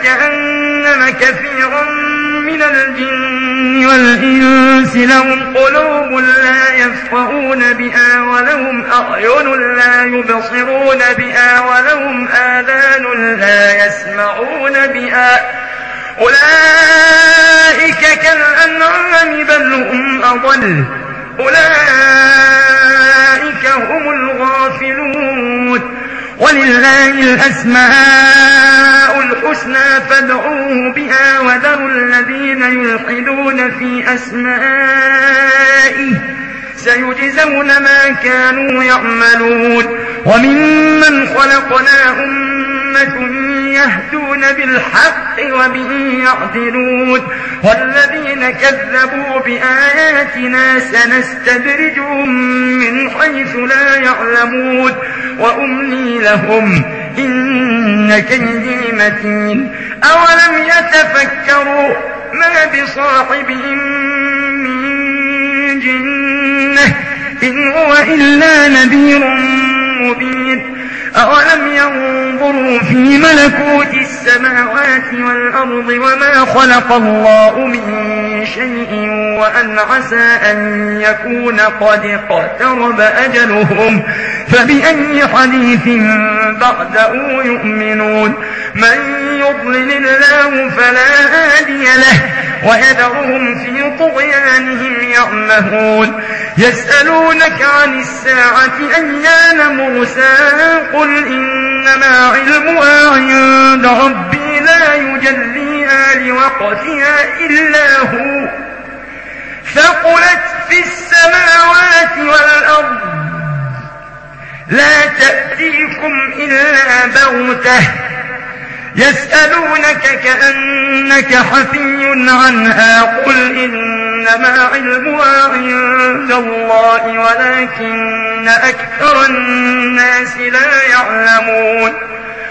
جهنم كثيرا من الجن والإنس لهم قلوب لا يفقهون بها ولهم أعين لا يبصرون بها ولهم آذان لا يسمعون بها أولئك كالأنعام بل هم أضل أولئك هم الغافلون ولله الأسماء الحسنى فادعوه بها وذروا الذين يلحدون في أسمائه سيجزون ما كانوا يعملون وممن خلقنا أمة يهدون بالحق وبه يعدلون والذين كذبوا بآياتنا سنستدرجهم من حيث لا يعلمون وأملي لهم إن كيدي متين أولم يتفكروا ما بصاحبهم من جنة إن هو إلا نذير مبين أولم ينظروا في ملكوت السماوات والأرض وما خلق الله من شيء وأن عسى أن يكون قد اقترب أجلهم فبأي حديث بعده يؤمنون من يضلل الله فلا هادي له ويذرهم في طغيانهم يعمهون يسألونك عن الساعة أيان مرساها قل إنما علمها عند ربي لا يجليها لوقتها إلا هو ثقلت في السماوات والأرض لا تأتيكم إلا بغتة يسألونك كأنك حفي عنها قل إنما علمها عند الله ولكن أكثر الناس لا يعلمون